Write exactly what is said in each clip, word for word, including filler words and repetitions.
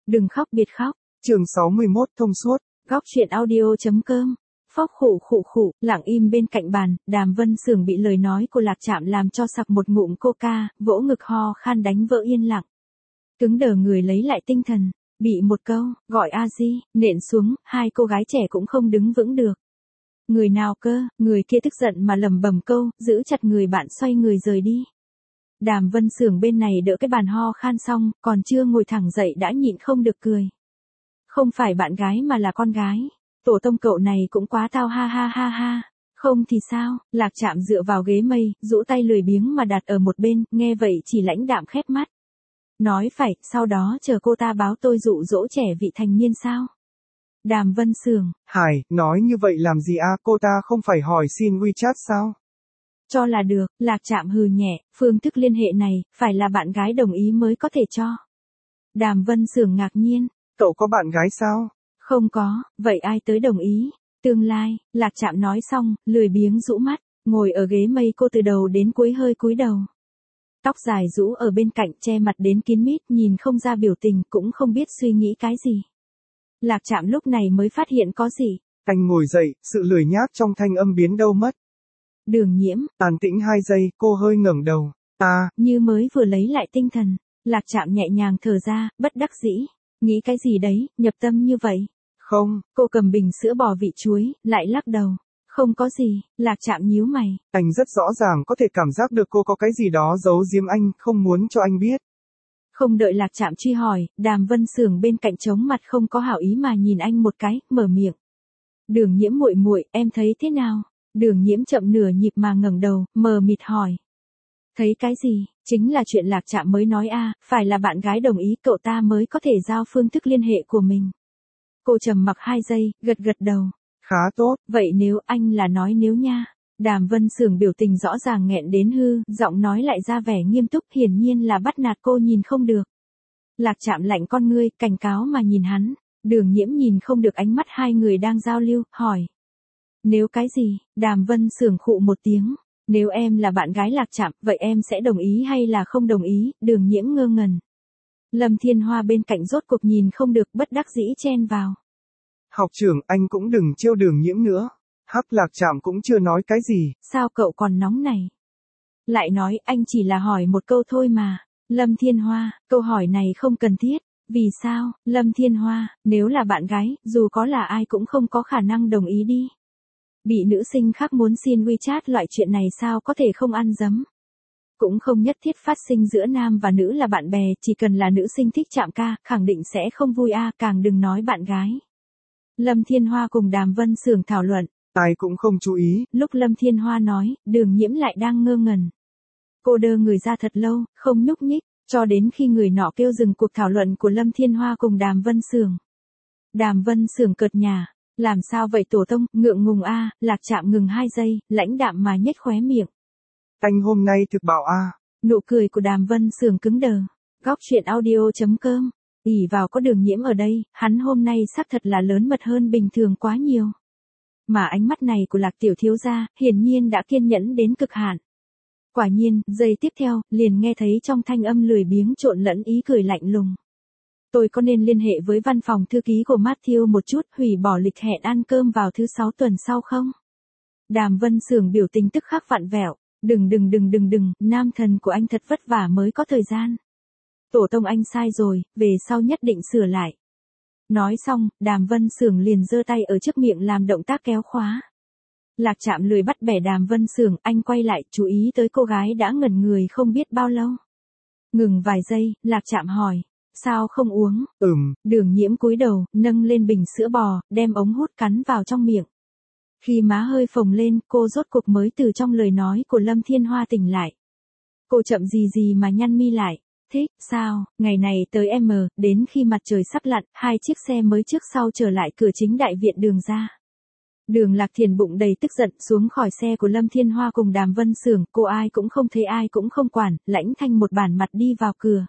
Đừng khóc biệt khóc. Chương sáu mươi mốt thông suốt. Góc truyện audio.com. Phóc khụ khụ khụ, lặng im bên cạnh bàn, Đàm Vân Sường bị lời nói của Lạc Trạm làm cho sặc một ngụm coca, vỗ ngực ho khan đánh vỡ yên lặng. Cứng đờ người lấy lại tinh thần, bị một câu, gọi a di, nện xuống, hai cô gái trẻ cũng không đứng vững được. Người nào cơ, người kia tức giận mà lẩm bẩm câu, giữ chặt người bạn xoay người rời đi. Đàm Vân Sường bên này đỡ cái bàn ho khan xong, còn chưa ngồi thẳng dậy đã nhịn không được cười. Không phải bạn gái mà là con gái. Tổ tông cậu này cũng quá tao ha ha ha ha. Không thì sao, Lạc Trạm dựa vào ghế mây, rũ tay lười biếng mà đặt ở một bên, nghe vậy chỉ lãnh đạm khép mắt. Nói phải, sau đó chờ cô ta báo tôi dụ dỗ trẻ vị thành niên sao? Đàm Vân Sường. Hải, nói như vậy làm gì a, cô ta không phải hỏi xin WeChat sao? Cho là được, Lạc Trạm hừ nhẹ, phương thức liên hệ này, phải là bạn gái đồng ý mới có thể cho. Đàm Vân Sường ngạc nhiên. Cậu có bạn gái sao? Không có, vậy ai tới đồng ý? Tương lai, Lạc Trạm nói xong, lười biếng rũ mắt, ngồi ở ghế mây cô từ đầu đến cuối hơi cúi đầu. Tóc dài rũ ở bên cạnh che mặt đến kín mít, nhìn không ra biểu tình, cũng không biết suy nghĩ cái gì. Lạc Trạm lúc này mới phát hiện có gì. Anh ngồi dậy, sự lười nhác trong thanh âm biến đâu mất. Đường Nhiễm. Tàn tĩnh hai giây, cô hơi ngẩng đầu. À. Như mới vừa lấy lại tinh thần, Lạc Trạm nhẹ nhàng thở ra, bất đắc dĩ. Nghĩ cái gì đấy, nhập tâm như vậy? Không. Cô cầm bình sữa bò vị chuối, lại lắc đầu. Không có gì, Lạc Trạm nhíu mày. Anh rất rõ ràng có thể cảm giác được cô có cái gì đó giấu giếm anh, không muốn cho anh biết. Không đợi Lạc Trạm truy hỏi, Đàm Vân Sường bên cạnh trống mặt không có hảo ý mà nhìn anh một cái, mở miệng. Đường Nhiễm muội muội, em thấy thế nào? Đường Nhiễm chậm nửa nhịp mà ngẩng đầu, mờ mịt hỏi. Thấy cái gì? Chính là chuyện Lạc Trạm mới nói a, phải là bạn gái đồng ý cậu ta mới có thể giao phương thức liên hệ của mình. Cô trầm mặc hai giây, gật gật đầu. Khá tốt. Vậy nếu anh là nói nếu nha. Đàm Vân Sường biểu tình rõ ràng nghẹn đến hư, giọng nói lại ra vẻ nghiêm túc, hiển nhiên là bắt nạt cô nhìn không được. Lạc Trạm lạnh con ngươi, cảnh cáo mà nhìn hắn. Đường Nhiễm nhìn không được ánh mắt hai người đang giao lưu, hỏi. Nếu cái gì? Đàm Vân Sường khụ một tiếng. Nếu em là bạn gái Lạc Trạm, vậy em sẽ đồng ý hay là không đồng ý? Đường Nhiễm ngơ ngẩn. Lâm Thiên Hoa bên cạnh rốt cuộc nhìn không được, bất đắc dĩ chen vào. Học trưởng, anh cũng đừng trêu Đường Nhiễm nữa. Hắc, Lạc Trạm cũng chưa nói cái gì. Sao cậu còn nóng này? Lại nói anh chỉ là hỏi một câu thôi mà. Lâm Thiên Hoa, câu hỏi này không cần thiết. Vì sao? Lâm Thiên Hoa, nếu là bạn gái, dù có là ai cũng không có khả năng đồng ý đi. Bị nữ sinh khác muốn xin WeChat loại chuyện này sao có thể không ăn dấm. Cũng không nhất thiết phát sinh giữa nam và nữ là bạn bè, chỉ cần là nữ sinh thích Trạm ca, khẳng định sẽ không vui a, càng đừng nói bạn gái. Lâm Thiên Hoa cùng Đàm Vân Sường thảo luận. Ai cũng không chú ý. Lúc Lâm Thiên Hoa nói, Đường Nhiễm lại đang ngơ ngẩn. Cô đơ người ra thật lâu, không nhúc nhích, cho đến khi người nọ kêu dừng cuộc thảo luận của Lâm Thiên Hoa cùng Đàm Vân Sường. Đàm Vân Sường cợt nhả. Làm sao vậy tổ tông, ngượng ngùng a, Lạc Trạm ngừng hai giây, lãnh đạm mà nhếch khóe miệng. Anh hôm nay thực bạo a. Nụ cười của Đàm Vân Sường cứng đờ. Góc truyện audio.com. ỷ vào có Đường Nhiễm ở đây, hắn hôm nay xác thật là lớn mật hơn bình thường quá nhiều. Mà ánh mắt này của Lạc tiểu thiếu gia, hiển nhiên đã kiên nhẫn đến cực hạn. Quả nhiên, giây tiếp theo, liền nghe thấy trong thanh âm lười biếng trộn lẫn ý cười lạnh lùng. Tôi có nên liên hệ với văn phòng thư ký của Matthew một chút, hủy bỏ lịch hẹn ăn cơm vào thứ sáu tuần sau không? Đàm Vân Sường biểu tình tức khắc vặn vẹo. Đừng đừng đừng đừng đừng, nam thần của anh thật vất vả mới có thời gian. Tổ tông anh sai rồi, về sau nhất định sửa lại. Nói xong, Đàm Vân Sường liền giơ tay ở trước miệng làm động tác kéo khóa. Lạc Trạm lười bắt bẻ Đàm Vân Sường, anh quay lại, chú ý tới cô gái đã ngẩn người không biết bao lâu. Ngừng vài giây, Lạc Trạm hỏi. Sao không uống? Ừm. Đường Nhiễm cúi đầu, nâng lên bình sữa bò, đem ống hút cắn vào trong miệng. Khi má hơi phồng lên, cô rốt cuộc mới từ trong lời nói của Lâm Thiên Hoa tỉnh lại. Cô chậm gì gì mà nhăn mi lại. Thích, sao, ngày này tới M, đến khi mặt trời sắp lặn, hai chiếc xe mới trước sau trở lại cửa chính đại viện Đường ra. Đường Lạc Thiền bụng đầy tức giận xuống khỏi xe của Lâm Thiên Hoa cùng Đàm Vân Sường, cô ai cũng không thấy ai cũng không quản, lãnh thanh một bản mặt đi vào cửa.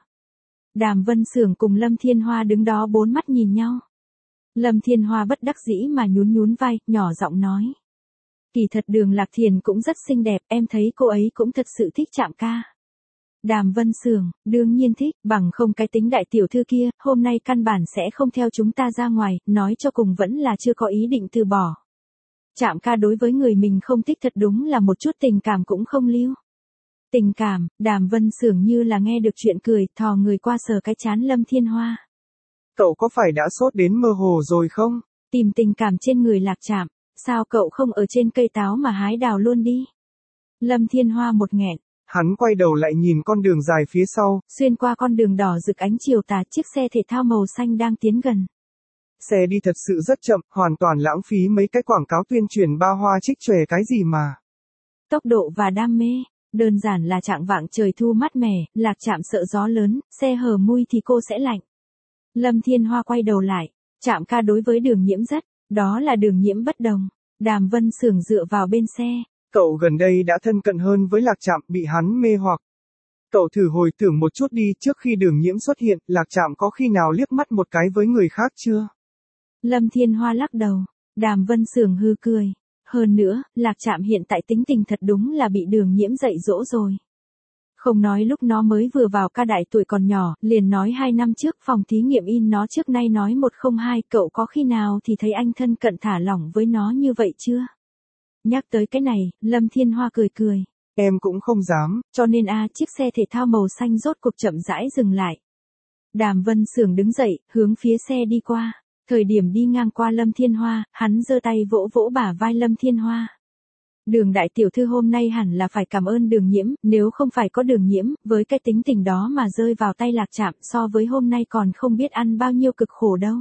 Đàm Vân Sường cùng Lâm Thiên Hoa đứng đó bốn mắt nhìn nhau. Lâm Thiên Hoa bất đắc dĩ mà nhún nhún vai, nhỏ giọng nói. Kỳ thật Đường Lạc Thiền cũng rất xinh đẹp, em thấy cô ấy cũng thật sự thích Trạm ca. Đàm Vân Sường, đương nhiên thích, bằng không cái tính đại tiểu thư kia, hôm nay căn bản sẽ không theo chúng ta ra ngoài, nói cho cùng vẫn là chưa có ý định từ bỏ. Trạm ca đối với người mình không thích thật đúng là một chút tình cảm cũng không lưu. Tình cảm, Đàm Vân Sường như là nghe được chuyện cười, thò người qua sờ cái chán Lâm Thiên Hoa. Cậu có phải đã sốt đến mơ hồ rồi không? Tìm tình cảm trên người Lạc Trạm, sao cậu không ở trên cây táo mà hái đào luôn đi? Lâm Thiên Hoa một nghẹn. Hắn quay đầu lại nhìn con đường dài phía sau. Xuyên qua con đường đỏ rực ánh chiều tà, chiếc xe thể thao màu xanh đang tiến gần. Xe đi thật sự rất chậm, hoàn toàn lãng phí mấy cái quảng cáo tuyên truyền ba hoa trích chòe cái gì mà. Tốc độ và đam mê, đơn giản là trạng vạng trời thu mát mẻ, Lạc Trạm sợ gió lớn, xe hở mui thì cô sẽ lạnh. Lâm Thiên Hoa quay đầu lại, Trạm ca đối với Đường Nhiễm rất, đó là Đường Nhiễm bất đồng. Đàm Vân Sường dựa vào bên xe. Cậu gần đây đã thân cận hơn với Lạc Trạm, bị hắn mê hoặc. Cậu thử hồi tưởng một chút đi, trước khi Đường Nhiễm xuất hiện, Lạc Trạm có khi nào liếc mắt một cái với người khác chưa? Lâm Thiên Hoa lắc đầu, Đàm Vân Sường hư cười. Hơn nữa, Lạc Trạm hiện tại tính tình thật đúng là bị Đường Nhiễm dạy dỗ rồi. Không nói lúc nó mới vừa vào ca đại tuổi còn nhỏ, liền nói hai năm trước phòng thí nghiệm in nó trước nay nói một không hai, cậu có khi nào thì thấy anh thân cận thả lỏng với nó như vậy chưa? Nhắc tới cái này, Lâm Thiên Hoa cười cười. Em cũng không dám. Cho nên a chiếc xe thể thao màu xanh rốt cuộc chậm rãi dừng lại. Đàm Vân Sường đứng dậy, hướng phía xe đi qua. Thời điểm đi ngang qua Lâm Thiên Hoa, hắn giơ tay vỗ vỗ bả vai Lâm Thiên Hoa. Đường đại tiểu thư hôm nay hẳn là phải cảm ơn Đường Nhiễm, nếu không phải có Đường Nhiễm, với cái tính tình đó mà rơi vào tay Lạc Trạm so với hôm nay còn không biết ăn bao nhiêu cực khổ đâu.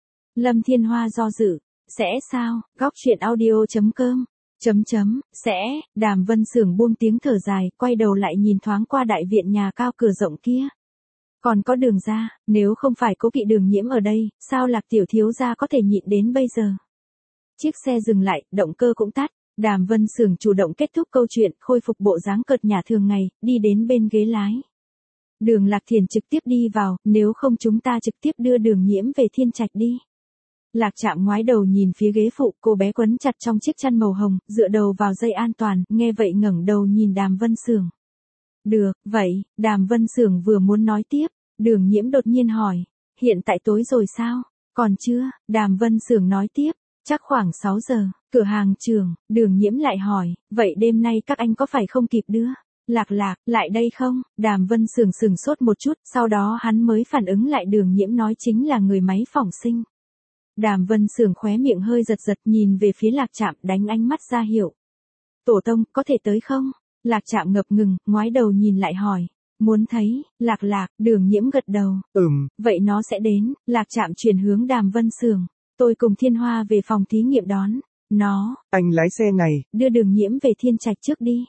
Lâm Thiên Hoa do dự, sẽ sao, góc truyện audio chấm com, chấm chấm, sẽ, Đàm Vân Sường buông tiếng thở dài, quay đầu lại nhìn thoáng qua đại viện nhà cao cửa rộng kia. Còn có Đường gia, nếu không phải cố kỵ Đường Nhiễm ở đây, sao Lạc tiểu thiếu gia có thể nhịn đến bây giờ? Chiếc xe dừng lại, động cơ cũng tắt. Đàm Vân Sường chủ động kết thúc câu chuyện, khôi phục bộ dáng cợt nhả thường ngày, đi đến bên ghế lái. Đường Lạc Thiền trực tiếp đi vào, nếu không chúng ta trực tiếp đưa Đường Nhiễm về Thiên Trạch đi. Lạc Trạm ngoái đầu nhìn phía ghế phụ, cô bé quấn chặt trong chiếc chăn màu hồng, dựa đầu vào dây an toàn, nghe vậy ngẩng đầu nhìn Đàm Vân Sường. Được, vậy, Đàm Vân Sường vừa muốn nói tiếp, Đường Nhiễm đột nhiên hỏi, hiện tại tối rồi sao? Còn chưa, Đàm Vân Sường nói tiếp. Chắc khoảng sáu giờ, cửa hàng trường, Đường Nhiễm lại hỏi, vậy đêm nay các anh có phải không kịp đưa? Lạc Lạc, lại đây không? Đàm Vân Sường sừng sốt một chút, sau đó hắn mới phản ứng lại Đường Nhiễm nói chính là người máy phỏng sinh. Đàm Vân Sường khóe miệng hơi giật giật nhìn về phía Lạc Trạm đánh ánh mắt ra hiệu. Tổ tông, có thể tới không? Lạc Trạm ngập ngừng, ngoái đầu nhìn lại hỏi. Muốn thấy, Lạc Lạc, Đường Nhiễm gật đầu. Ừm. Vậy nó sẽ đến, Lạc Trạm chuyển hướng Đàm Vân Sường. Tôi cùng Thiên Hoa về phòng thí nghiệm đón. Nó. Anh lái xe này. Đưa Đường Nhiễm về Thiên Trạch trước đi.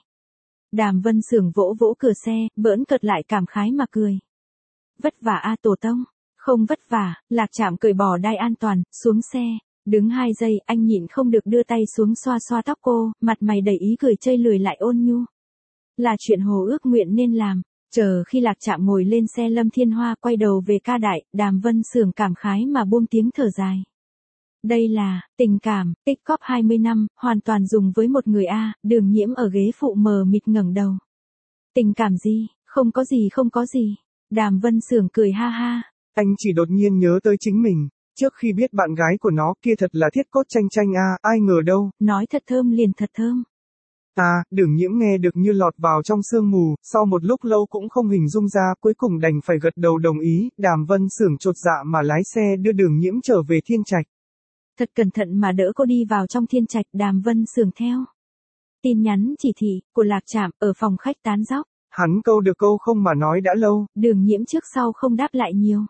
Đàm Vân Sường vỗ vỗ cửa xe, bỡn cợt lại cảm khái mà cười. Vất vả a tổ tông. Không vất vả, Lạc Trạm cởi bỏ đai an toàn, xuống xe. Đứng hai giây, anh nhịn không được đưa tay xuống xoa xoa tóc cô, mặt mày đầy ý cười chơi lười lại ôn nhu. Là chuyện hồ ước nguyện nên làm. Chờ khi Lạc Trạm ngồi lên xe Lâm Thiên Hoa quay đầu về ca đại, Đàm Vân Sường cảm khái mà buông tiếng thở dài. Đây là, tình cảm, tích cóp hai mươi năm, hoàn toàn dùng với một người A, Đường Nhiễm ở ghế phụ mờ mịt ngẩng đầu. Tình cảm gì, không có gì không có gì. Đàm Vân Sường cười ha ha. Anh chỉ đột nhiên nhớ tới chính mình, trước khi biết bạn gái của nó kia thật là thiết cốt tranh tranh A, ai ngờ đâu. Nói thật thơm liền thật thơm. À, Đường Nhiễm nghe được như lọt vào trong sương mù, sau một lúc lâu cũng không hình dung ra, cuối cùng đành phải gật đầu đồng ý, Đàm Vân Sường chột dạ mà lái xe đưa Đường Nhiễm trở về Thiên Trạch. Thật cẩn thận mà đỡ cô đi vào trong Thiên Trạch, Đàm Vân Sường theo. Tin nhắn chỉ thị của Lạc Trạm ở phòng khách tán dóc. Hắn câu được câu không mà nói đã lâu. Đường Nhiễm trước sau không đáp lại nhiều.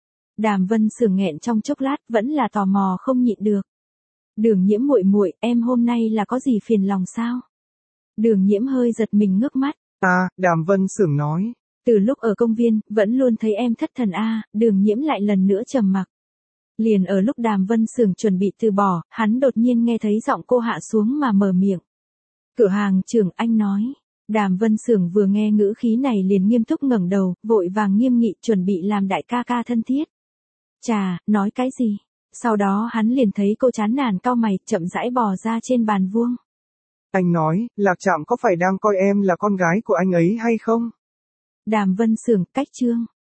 Đàm Vân Sường nghẹn trong chốc lát, vẫn là tò mò không nhịn được. Đường Nhiễm muội muội, em hôm nay là có gì phiền lòng sao? Đường Nhiễm hơi giật mình ngước mắt. À, Đàm Vân Sường nói. Từ lúc ở công viên, vẫn luôn thấy em thất thần a. Đường Nhiễm lại lần nữa trầm mặc. Liền ở lúc Đàm Vân Sường chuẩn bị từ bỏ, hắn đột nhiên nghe thấy giọng cô hạ xuống mà mở miệng. Cửa hàng trưởng, anh nói. Đàm Vân Sường vừa nghe ngữ khí này liền nghiêm túc ngẩng đầu, vội vàng nghiêm nghị chuẩn bị làm đại ca ca thân thiết. Chà, nói cái gì? Sau đó hắn liền thấy cô chán nản cau mày, chậm rãi bò ra trên bàn vuông. Anh nói, Lạc Trạm có phải đang coi em là con gái của anh ấy hay không? Đàm Vân Xưởng, cách chương.